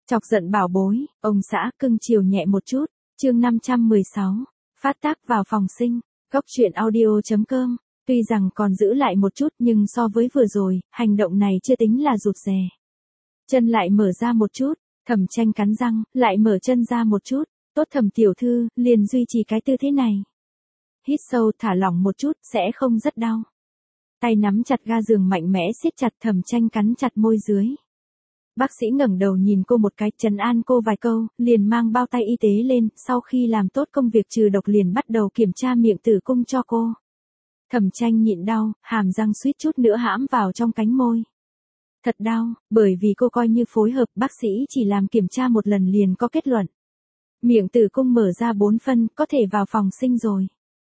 Chọc giận bảo bối, ông xã cưng chiều nhẹ một chút, chương 516, phát tác vào phòng sinh, góc truyện audio.com, tuy rằng còn giữ lại một chút nhưng so với vừa rồi, hành động này chưa tính là rụt rè. Chân lại mở ra một chút, Thẩm Tranh cắn răng, lại mở chân ra một chút, tốt Thẩm tiểu thư, liền duy trì cái tư thế này. Hít sâu thả lỏng một chút, sẽ không rất đau. Tay nắm chặt ga giường mạnh mẽ siết chặt, Thẩm Tranh cắn chặt môi dưới. Bác sĩ ngẩng đầu nhìn cô một cái, trấn an cô vài câu, liền mang bao tay y tế lên, sau khi làm tốt công việc trừ độc liền bắt đầu kiểm tra miệng tử cung cho cô. Thẩm Tranh nhịn đau, hàm răng suýt chút nữa hãm vào trong cánh môi. Thật đau, bởi vì cô coi như phối hợp, bác sĩ chỉ làm kiểm tra một lần liền có kết luận. Miệng tử cung mở ra 4 phân, có thể vào phòng sinh rồi.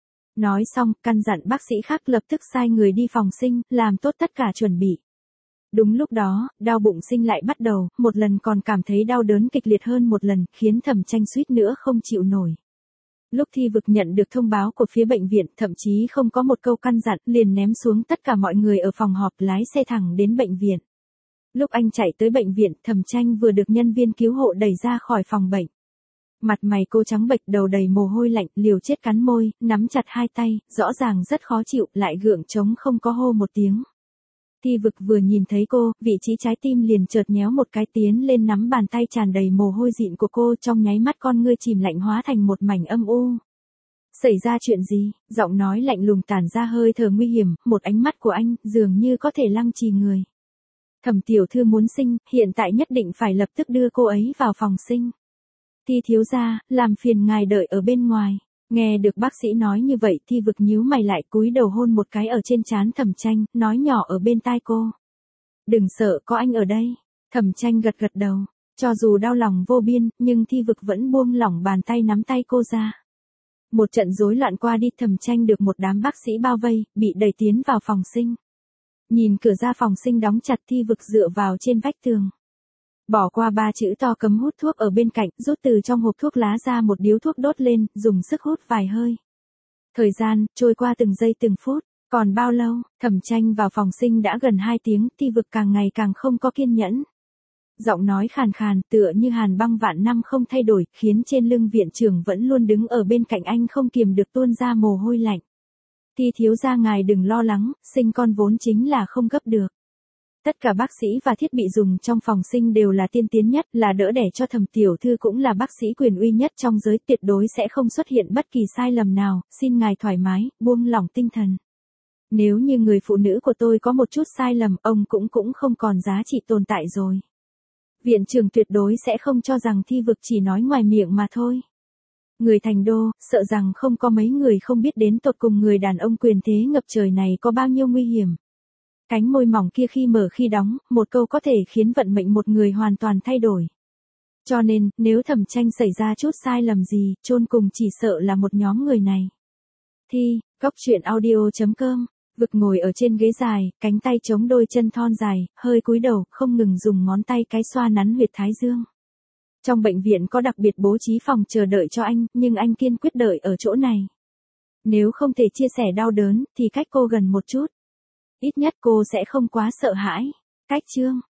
Nói xong, căn dặn bác sĩ khác lập tức sai người đi phòng sinh, làm tốt tất cả chuẩn bị. Đúng lúc đó, đau bụng sinh lại bắt đầu, một lần còn cảm thấy đau đớn kịch liệt hơn một lần, khiến Thẩm Tranh suýt nữa không chịu nổi. Lúc Thi Vực nhận được thông báo của phía bệnh viện, thậm chí không có một câu căn dặn, liền ném xuống tất cả mọi người ở phòng họp, lái xe thẳng đến bệnh viện. Lúc anh chạy tới bệnh viện, Thẩm Tranh vừa được nhân viên cứu hộ đẩy ra khỏi phòng bệnh. Mặt mày cô trắng bệch, đầu đầy mồ hôi lạnh, liều chết cắn môi, nắm chặt hai tay, rõ ràng rất khó chịu, lại gượng chống không có hô một tiếng. Thi Vực vừa nhìn thấy cô, vị trí trái tim liền chợt nhéo một cái, tiến lên nắm bàn tay tràn đầy mồ hôi dịn của cô, trong nháy mắt con ngươi chìm lạnh hóa thành một mảnh âm u. Xảy ra chuyện gì? Giọng nói lạnh lùng tản ra hơi thở nguy hiểm, một ánh mắt của anh, dường như có thể lăng trì người. Thẩm tiểu thư muốn sinh, hiện tại nhất định phải lập tức đưa cô ấy vào phòng sinh. Thi thiếu gia, làm phiền ngài đợi ở bên ngoài. Nghe được bác sĩ nói như vậy, Thi Vực nhíu mày lại, cúi đầu hôn một cái ở trên trán Thẩm Tranh, nói nhỏ ở bên tai cô. Đừng sợ, có anh ở đây. Thẩm Tranh gật gật đầu, cho dù đau lòng vô biên, nhưng Thi Vực vẫn buông lỏng bàn tay nắm tay cô ra. Một trận rối loạn qua đi, Thẩm Tranh được một đám bác sĩ bao vây, bị đẩy tiến vào phòng sinh. Nhìn cửa ra phòng sinh đóng chặt, Thi Vực dựa vào trên vách tường. Bỏ qua 3 chữ to cấm hút thuốc ở bên cạnh, rút từ trong hộp thuốc lá ra một điếu thuốc đốt lên, dùng sức hút vài hơi. Thời gian, trôi qua từng giây từng phút, còn bao lâu, Thẩm Tranh vào phòng sinh đã gần 2 tiếng, Thi Vực càng ngày càng không có kiên nhẫn. Giọng nói khàn khàn, tựa như hàn băng vạn năm không thay đổi, khiến trên lưng viện trưởng vẫn luôn đứng ở bên cạnh anh không kiềm được tuôn ra mồ hôi lạnh. Thi thiếu gia ngài đừng lo lắng, sinh con vốn chính là không gấp được. Tất cả bác sĩ và thiết bị dùng trong phòng sinh đều là tiên tiến nhất, là đỡ đẻ cho Thẩm tiểu thư cũng là bác sĩ quyền uy nhất trong giới, tuyệt đối sẽ không xuất hiện bất kỳ sai lầm nào, xin ngài thoải mái, buông lỏng tinh thần. Nếu như người phụ nữ của tôi có một chút sai lầm, ông cũng không còn giá trị tồn tại rồi. Viện trưởng tuyệt đối sẽ không cho rằng Thi Vực chỉ nói ngoài miệng mà thôi. Người thành đô, sợ rằng không có mấy người không biết đến tột cùng người đàn ông quyền thế ngập trời này có bao nhiêu nguy hiểm. Cánh môi mỏng kia khi mở khi đóng, một câu có thể khiến vận mệnh một người hoàn toàn thay đổi. Cho nên, nếu Thẩm Tranh xảy ra chút sai lầm gì, chôn cùng chỉ sợ là một nhóm người này. Thi, góc truyện audio.com, Vực ngồi ở trên ghế dài, cánh tay chống đôi chân thon dài, hơi cúi đầu, không ngừng dùng ngón tay cái xoa nắn huyệt thái dương. Trong bệnh viện có đặc biệt bố trí phòng chờ đợi cho anh, nhưng anh kiên quyết đợi ở chỗ này. Nếu không thể chia sẻ đau đớn, thì cách cô gần một chút. Ít nhất cô sẽ không quá sợ hãi. Cách chương.